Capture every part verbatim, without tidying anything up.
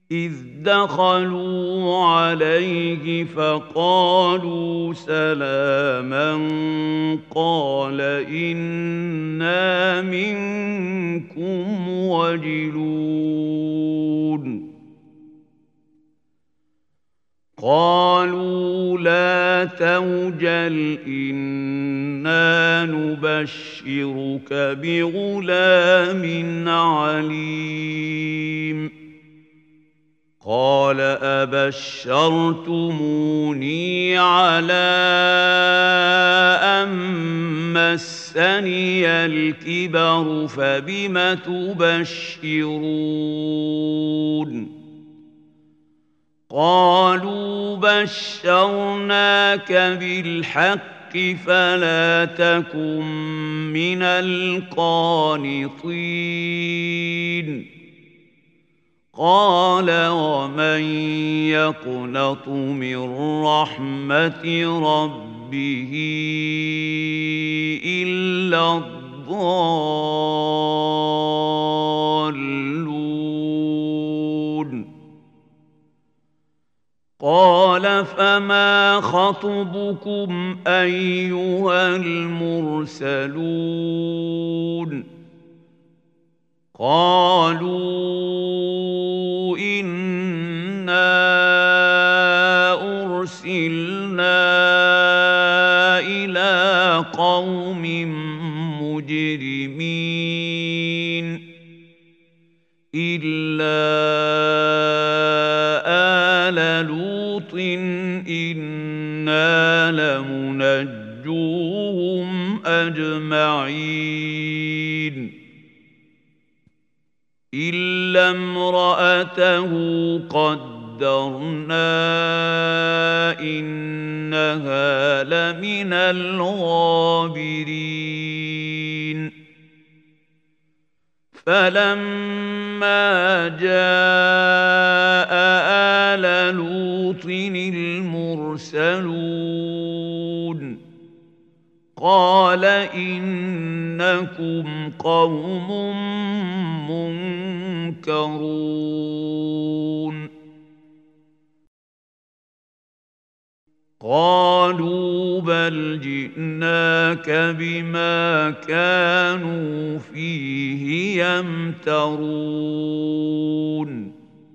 إذ دخلوا عليه فقالوا سلاما قال إنا منكم وجلون قالوا لا توجل إنا نبشرك بغلام عليم قال أبشرتموني على أن مسني الكبر فبم تبشرون قالوا بشرناك بالحق فلا تكن من القانطين قال ومن يقنط من رحمة ربه إلا الضالون قال فما خطبكم أيها المرسلون قالوا إنا أرسلنا إلى قوم مجرمين إلا آل لوط إنا لمنجوهم أجمعين إلا امرأته قدرنا إنها لمن الغابرين فلما جاء آل لوط المرسلون قال إنكم قوم منكرون قالوا بل جئناك بما كانوا فيه يمترون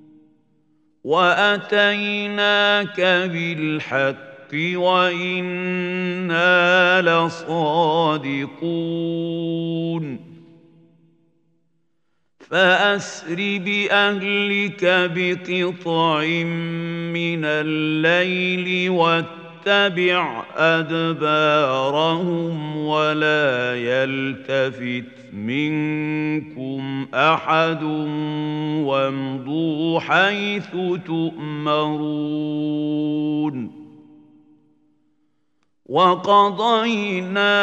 وأتيناك بالحق وإنا لصادقون فأسر بأهلك بقطع من الليل واتبع أدبارهم ولا يلتفت منكم أحد وامضوا حيث تؤمرون وقضينا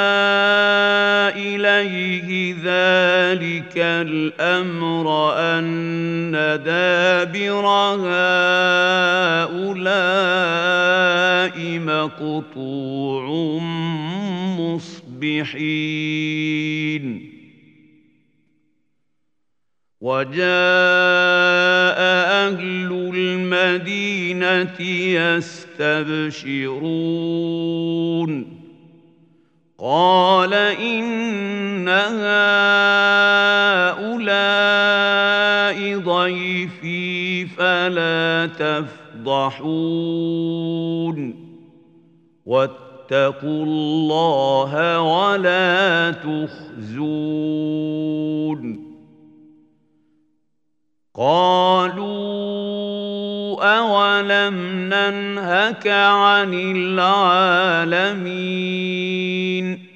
إليه ذلك الأمر أن دابر هؤلاء مقطوع مصبحين وجاء أهل المدينة يستبشرون قال إن هؤلاء ضيفي فلا تفضحون واتقوا الله ولا تخزون قالوا أولم ننهك عن العالمين